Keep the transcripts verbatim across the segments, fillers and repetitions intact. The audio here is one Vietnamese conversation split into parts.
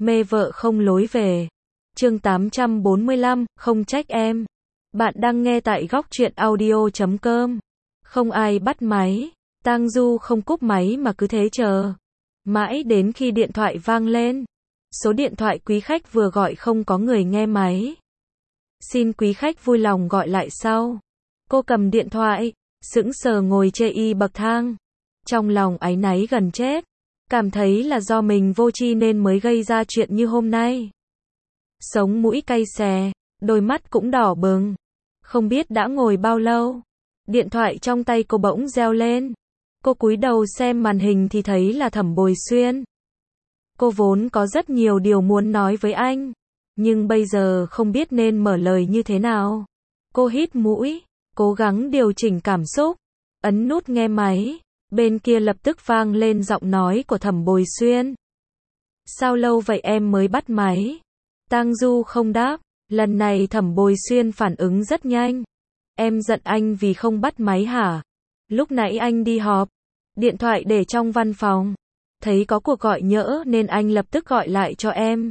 Mê vợ không lối về. Chương tám trăm bốn mươi lăm, không trách em. Bạn đang nghe tại góc truyện audio chấm com. Không ai bắt máy. Tang Du không cúp máy mà cứ thế chờ. Mãi đến khi điện thoại vang lên. Số điện thoại quý khách vừa gọi không có người nghe máy. Xin quý khách vui lòng gọi lại sau. Cô cầm điện thoại, sững sờ ngồi chê y bậc thang. Trong lòng áy náy gần chết. Cảm thấy là do mình vô tri nên mới gây ra chuyện như hôm nay. Sống mũi cay xè, đôi mắt cũng đỏ bừng. Không biết đã ngồi bao lâu. Điện thoại trong tay cô bỗng reo lên. Cô cúi đầu xem màn hình thì thấy là Thẩm Bồi Xuyên. Cô vốn có rất nhiều điều muốn nói với anh. Nhưng bây giờ không biết nên mở lời như thế nào. Cô hít mũi, cố gắng điều chỉnh cảm xúc. Ấn nút nghe máy. Bên kia lập tức vang lên giọng nói của Thẩm Bồi Xuyên. Sao lâu vậy em mới bắt máy? Tang Du không đáp. Lần này Thẩm Bồi Xuyên phản ứng rất nhanh. Em giận anh vì không bắt máy hả? Lúc nãy anh đi họp. Điện thoại để trong văn phòng. Thấy có cuộc gọi nhỡ nên anh lập tức gọi lại cho em.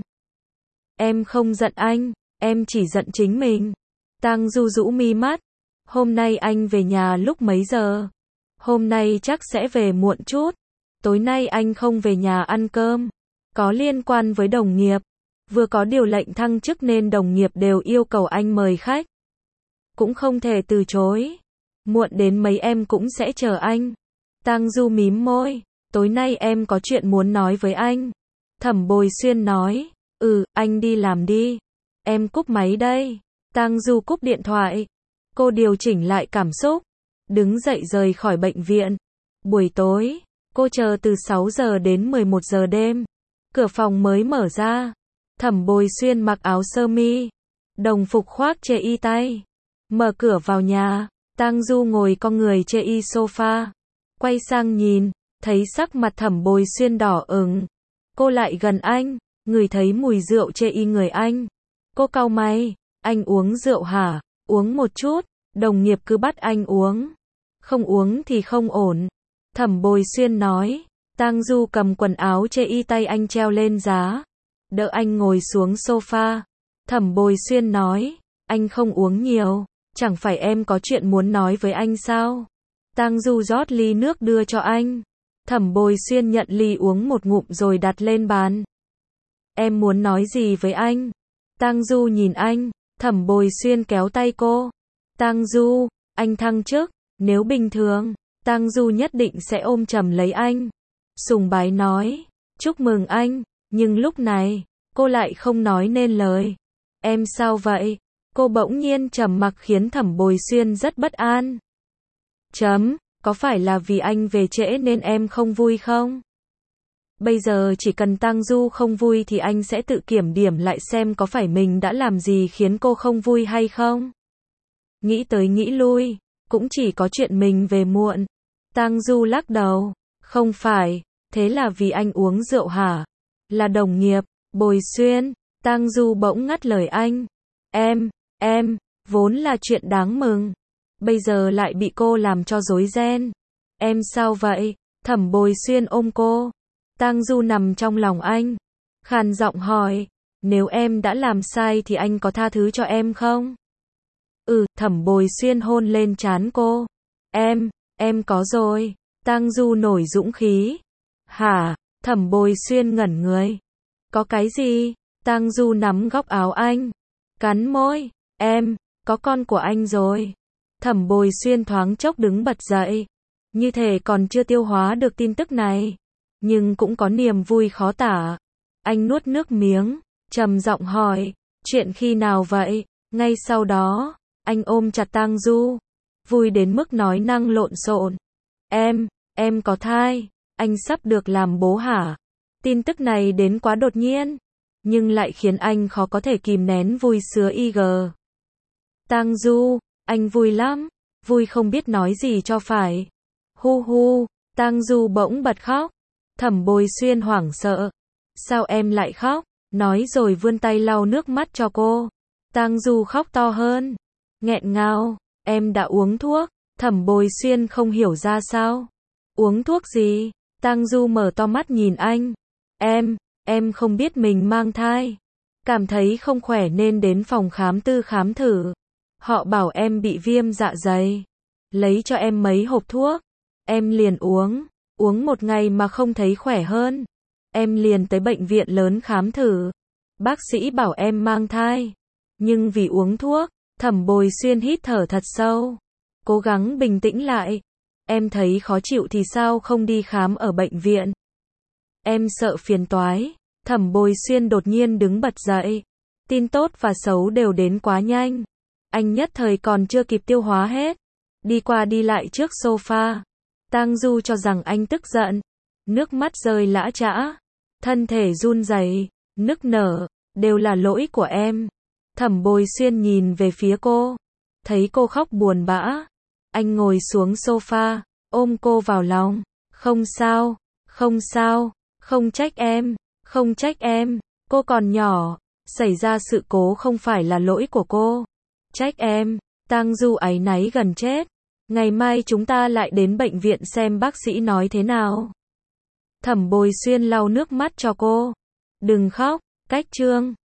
Em không giận anh, em chỉ giận chính mình. Tang Du rũ mi mắt. Hôm nay anh về nhà lúc mấy giờ? Hôm nay chắc sẽ về muộn chút. Tối nay anh không về nhà ăn cơm. Có liên quan với đồng nghiệp. Vừa có điều lệnh thăng chức nên đồng nghiệp đều yêu cầu anh mời khách. Cũng không thể từ chối. Muộn đến mấy em cũng sẽ chờ anh. Tang Du mím môi. Tối nay em có chuyện muốn nói với anh. Thẩm Bồi Xuyên nói. Ừ, anh đi làm đi. Em cúp máy đây. Tang Du cúp điện thoại. Cô điều chỉnh lại cảm xúc. Đứng dậy rời khỏi bệnh viện. Buổi tối, cô chờ từ sáu giờ đến mười một giờ đêm. Cửa phòng mới mở ra. Thẩm Bồi Xuyên mặc áo sơ mi. Đồng phục khoác chê y tay. Mở cửa vào nhà. Tang Du ngồi cong người chê y sofa. Quay sang nhìn. Thấy sắc mặt Thẩm Bồi Xuyên đỏ ửng. Cô lại gần anh. Ngửi thấy mùi rượu chê y người anh. Cô cau mày. Anh uống rượu hả? Uống một chút. Đồng nghiệp cứ bắt anh uống. Không uống thì không ổn. Thẩm Bồi Xuyên nói. Tang Du cầm quần áo chê y tay anh treo lên giá. Đỡ anh ngồi xuống sofa. Thẩm Bồi Xuyên nói. Anh không uống nhiều. Chẳng phải em có chuyện muốn nói với anh sao? Tang Du rót ly nước đưa cho anh. Thẩm Bồi Xuyên nhận ly uống một ngụm rồi đặt lên bàn. Em muốn nói gì với anh? Tang Du nhìn anh. Thẩm Bồi Xuyên kéo tay cô. Tang Du, anh thăng chức. Nếu bình thường, Tang Du nhất định sẽ ôm chầm lấy anh. Sùng bái nói. Chúc mừng anh. Nhưng lúc này, cô lại không nói nên lời. Em sao vậy? Cô bỗng nhiên trầm mặc khiến Thẩm Bồi Xuyên rất bất an. Chấm, có phải là vì anh về trễ nên em không vui không? Bây giờ chỉ cần Tang Du không vui thì anh sẽ tự kiểm điểm lại xem có phải mình đã làm gì khiến cô không vui hay không. Nghĩ tới nghĩ lui, cũng chỉ có chuyện mình về muộn. Tang Du lắc đầu. Không phải, thế là vì anh uống rượu hả? Là đồng nghiệp. Bồi Xuyên. Tang Du bỗng ngắt lời anh. Em, em, vốn là chuyện đáng mừng. Bây giờ lại bị cô làm cho rối ren. Em sao vậy? Thẩm Bồi Xuyên ôm cô. Tang Du nằm trong lòng anh. Khàn giọng hỏi. Nếu em đã làm sai thì anh có tha thứ cho em không? Ừ, Thẩm Bồi Xuyên hôn lên trán cô. Em, em có rồi. Tang Du nổi dũng khí. Hả? Thẩm Bồi Xuyên ngẩn người. Có cái gì? Tang Du nắm góc áo anh. Cắn môi. Em, có con của anh rồi. Thẩm Bồi Xuyên thoáng chốc đứng bật dậy. Như thể còn chưa tiêu hóa được tin tức này. Nhưng cũng có niềm vui khó tả. Anh nuốt nước miếng. Trầm giọng hỏi. Chuyện khi nào vậy? Ngay sau đó, anh ôm chặt Tang Du. Vui đến mức nói năng lộn xộn. Em, em có thai. Anh sắp được làm bố hả? Tin tức này đến quá đột nhiên. Nhưng lại khiến anh khó có thể kìm nén vui sướng y gờ. Tang Du, anh vui lắm. Vui không biết nói gì cho phải. Hu hu, Tang Du bỗng bật khóc. Thẩm Bồi Xuyên hoảng sợ. Sao em lại khóc? Nói rồi vươn tay lau nước mắt cho cô. Tang Du khóc to hơn. Nghẹn ngào. Em đã uống thuốc. Thẩm Bồi Xuyên không hiểu ra sao. Uống thuốc gì? Tang Du mở to mắt nhìn anh. Em, Em không biết mình mang thai. Cảm thấy không khỏe nên đến phòng khám tư khám thử. Họ bảo em bị viêm dạ dày. Lấy cho em mấy hộp thuốc. Em liền uống. Uống một ngày mà không thấy khỏe hơn. Em liền tới bệnh viện lớn khám thử. Bác sĩ bảo em mang thai. Nhưng vì uống thuốc, Thẩm Bồi Xuyên hít thở thật sâu. Cố gắng bình tĩnh lại. Em thấy khó chịu thì sao không đi khám ở bệnh viện? Em sợ phiền toái. Thẩm Bồi Xuyên đột nhiên đứng bật dậy. Tin tốt và xấu đều đến quá nhanh. Anh nhất thời còn chưa kịp tiêu hóa hết. Đi qua đi lại trước sofa. Tang Du cho rằng anh tức giận. Nước mắt rơi lã chã. Thân thể run rẩy, nức nở. Đều là lỗi của em. Thẩm Bồi Xuyên nhìn về phía cô. Thấy cô khóc buồn bã. Anh ngồi xuống sofa, ôm cô vào lòng. Không sao, không sao, không trách em, không trách em. Cô còn nhỏ. Xảy ra sự cố không phải là lỗi của cô. Trách em. Tang Du áy náy gần chết. Ngày mai chúng ta lại đến bệnh viện xem bác sĩ nói thế nào. Thẩm Bồi Xuyên lau nước mắt cho cô. Đừng khóc, cách chương.